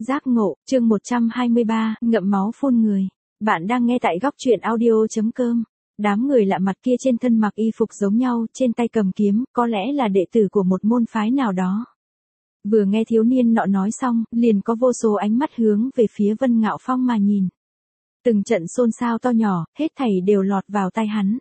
Giác ngộ, chương 123, ngậm máu phun người. Bạn đang nghe tại góc truyện audio.com. Đám người lạ mặt kia trên thân mặc y phục giống nhau, trên tay cầm kiếm, có lẽ là đệ tử của một môn phái nào đó. Vừa nghe thiếu niên nọ nói xong, liền có vô số ánh mắt hướng về phía Vân Ngạo Phong mà nhìn. Từng trận xôn xao to nhỏ, hết thảy đều lọt vào tai hắn.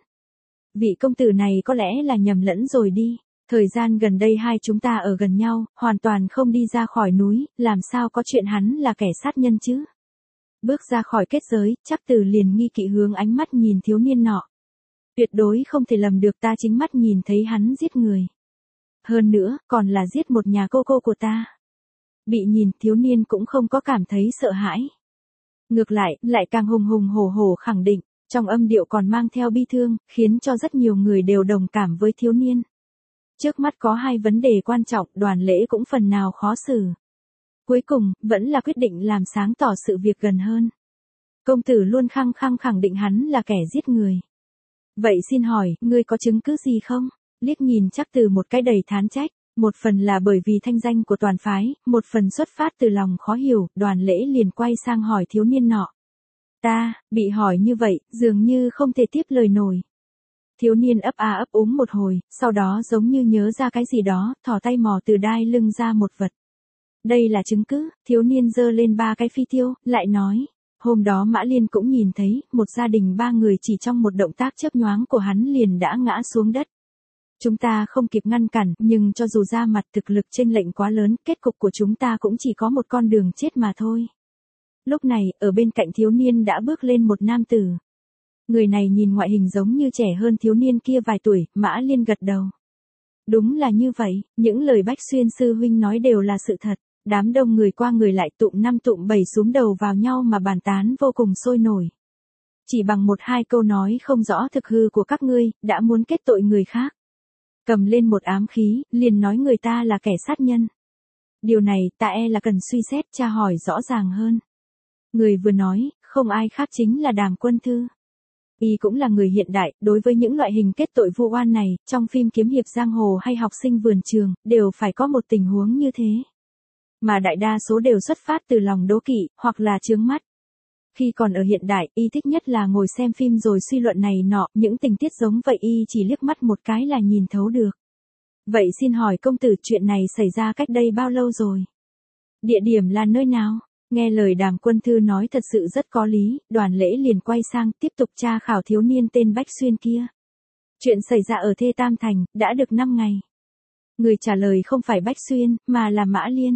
Vị công tử này có lẽ là nhầm lẫn rồi đi. Thời gian gần đây hai chúng ta ở gần nhau, hoàn toàn không đi ra khỏi núi, làm sao có chuyện hắn là kẻ sát nhân chứ? Bước ra khỏi kết giới, Trác Từ liền nghi kỵ hướng ánh mắt nhìn thiếu niên nọ. Tuyệt đối không thể lầm được, ta chính mắt nhìn thấy hắn giết người. Hơn nữa, còn là giết một nhà cô cô của ta. Bị nhìn, thiếu niên cũng không có cảm thấy sợ hãi. Ngược lại, lại càng hùng hùng hổ hổ khẳng định, trong âm điệu còn mang theo bi thương, khiến cho rất nhiều người đều đồng cảm với thiếu niên. Trước mắt có hai vấn đề quan trọng, Đoàn Lễ cũng phần nào khó xử. Cuối cùng, vẫn là quyết định làm sáng tỏ sự việc gần hơn. Công tử luôn khăng khăng khẳng định hắn là kẻ giết người. Vậy xin hỏi, ngươi có chứng cứ gì không? Liếc nhìn Trác Từ một cái đầy thán trách, một phần là bởi vì thanh danh của toàn phái, một phần xuất phát từ lòng khó hiểu, Đoàn Lễ liền quay sang hỏi thiếu niên nọ. Ta, bị hỏi như vậy, dường như không thể tiếp lời nổi. Thiếu niên ấp a ấp úng một hồi, sau đó giống như nhớ ra cái gì đó, thò tay mò từ đai lưng ra một vật. Đây là chứng cứ, thiếu niên giơ lên 3 cái phi tiêu, lại nói. Hôm đó Mã Liên cũng nhìn thấy, một gia đình 3 người chỉ trong một động tác chớp nhoáng của hắn liền đã ngã xuống đất. Chúng ta không kịp ngăn cản, nhưng cho dù ra mặt thực lực chênh lệch quá lớn, kết cục của chúng ta cũng chỉ có một con đường chết mà thôi. Lúc này, ở bên cạnh thiếu niên đã bước lên một nam tử. Người này nhìn ngoại hình giống như trẻ hơn thiếu niên kia vài tuổi, Mã Liên gật đầu. Đúng là như vậy, những lời Bách Xuyên sư huynh nói đều là sự thật. Đám đông người qua người lại tụm 5 tụm 7 súm đầu vào nhau mà bàn tán vô cùng sôi nổi. Chỉ bằng 1-2 câu nói không rõ thực hư của các ngươi, đã muốn kết tội người khác. Cầm lên một ám khí, liền nói người ta là kẻ sát nhân. Điều này ta e là cần suy xét tra hỏi rõ ràng hơn. Người vừa nói, không ai khác chính là Đàm Quân Thư. Y cũng là người hiện đại, đối với những loại hình kết tội vu oan này, trong phim kiếm hiệp giang hồ hay học sinh vườn trường, đều phải có một tình huống như thế. Mà đại đa số đều xuất phát từ lòng đố kỵ, hoặc là chướng mắt. Khi còn ở hiện đại, Y thích nhất là ngồi xem phim rồi suy luận này nọ, những tình tiết giống vậy Y chỉ liếc mắt một cái là nhìn thấu được. Vậy xin hỏi công tử, chuyện này xảy ra cách đây bao lâu rồi? Địa điểm là nơi nào? Nghe lời Đàm Quân Thư nói thật sự rất có lý, Đoàn Lễ liền quay sang tiếp tục tra khảo thiếu niên tên Bách Xuyên kia. Chuyện xảy ra ở Thê Tam Thành, đã được 5 ngày. Người trả lời không phải Bách Xuyên, mà là Mã Liên.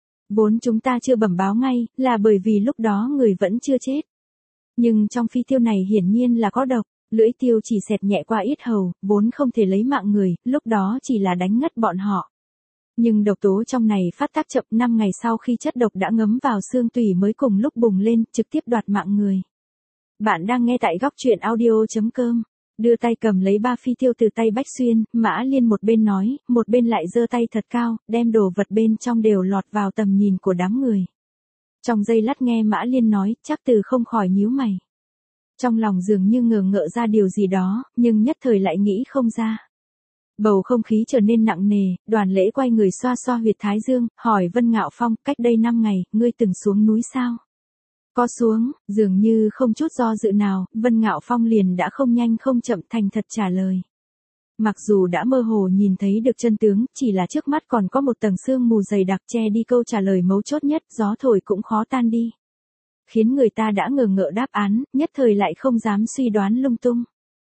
Vốn chúng ta chưa bẩm báo ngay, là bởi vì lúc đó người vẫn chưa chết. Nhưng trong phi tiêu này hiển nhiên là có độc, lưỡi tiêu chỉ xẹt nhẹ qua yết hầu, vốn không thể lấy mạng người, lúc đó chỉ là đánh ngất bọn họ. Nhưng độc tố trong này phát tác chậm, 5 ngày sau khi chất độc đã ngấm vào xương tủy mới cùng lúc bùng lên, trực tiếp đoạt mạng người. Bạn đang nghe tại góc truyện audio.com. Đưa tay cầm lấy 3 phi tiêu từ tay Bách Xuyên, Mã Liên một bên nói, một bên lại giơ tay thật cao, đem đồ vật bên trong đều lọt vào tầm nhìn của đám người. Trong giây lát nghe Mã Liên nói, Trác Từ không khỏi nhíu mày. Trong lòng dường như ngờ ngợ ra điều gì đó, nhưng nhất thời lại nghĩ không ra. Bầu không khí trở nên nặng nề, Đoàn Lễ quay người xoa xoa huyệt thái dương, hỏi Vân Ngạo Phong, cách đây 5 ngày, ngươi từng xuống núi sao? Có xuống, dường như không chút do dự nào, Vân Ngạo Phong liền đã không nhanh không chậm thành thật trả lời. Mặc dù đã mơ hồ nhìn thấy được chân tướng, chỉ là trước mắt còn có một tầng sương mù dày đặc che đi câu trả lời mấu chốt nhất, gió thổi cũng khó tan đi. Khiến người ta đã ngờ ngợ đáp án, nhất thời lại không dám suy đoán lung tung.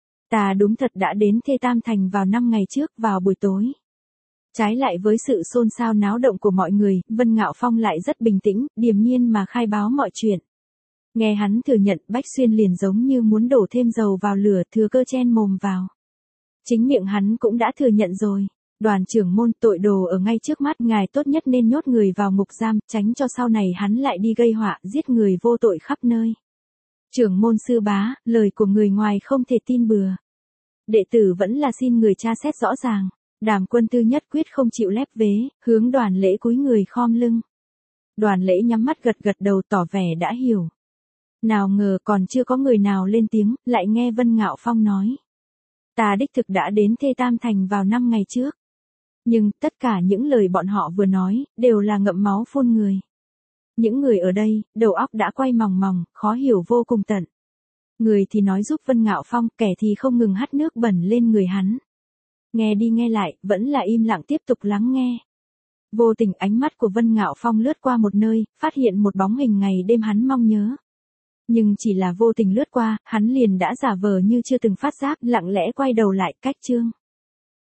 Ta đúng thật đã đến Thê Tam Thành vào 5 ngày trước, vào buổi tối. Trái lại với sự xôn xao náo động của mọi người, Vân Ngạo Phong lại rất bình tĩnh, điềm nhiên mà khai báo mọi chuyện. Nghe hắn thừa nhận, Bách Xuyên liền giống như muốn đổ thêm dầu vào lửa, thừa cơ chen mồm vào. Chính miệng hắn cũng đã thừa nhận rồi. Đoàn trưởng môn, tội đồ ở ngay trước mắt, ngài tốt nhất nên nhốt người vào ngục giam, tránh cho sau này hắn lại đi gây họa, giết người vô tội khắp nơi. Trưởng môn sư bá, lời của người ngoài không thể tin bừa. Đệ tử vẫn là xin người tra xét rõ ràng. Đàm Quân Thư nhất quyết không chịu lép vế, hướng Đoàn Lễ cúi người khom lưng. Đoàn Lễ nhắm mắt gật gật đầu tỏ vẻ đã hiểu. Nào ngờ còn chưa có người nào lên tiếng, lại nghe Vân Ngạo Phong nói. Ta đích thực đã đến Thê Tam Thành vào 5 ngày trước. Nhưng, tất cả những lời bọn họ vừa nói, đều là ngậm máu phun người. Những người ở đây, đầu óc đã quay mòng mòng, khó hiểu vô cùng tận. Người thì nói giúp Vân Ngạo Phong, kẻ thì không ngừng hắt nước bẩn lên người hắn. Nghe đi nghe lại, vẫn là im lặng tiếp tục lắng nghe. Vô tình ánh mắt của Vân Ngạo Phong lướt qua một nơi, phát hiện một bóng hình ngày đêm hắn mong nhớ. Nhưng chỉ là vô tình lướt qua, hắn liền đã giả vờ như chưa từng phát giác, lặng lẽ quay đầu lại, cách chương.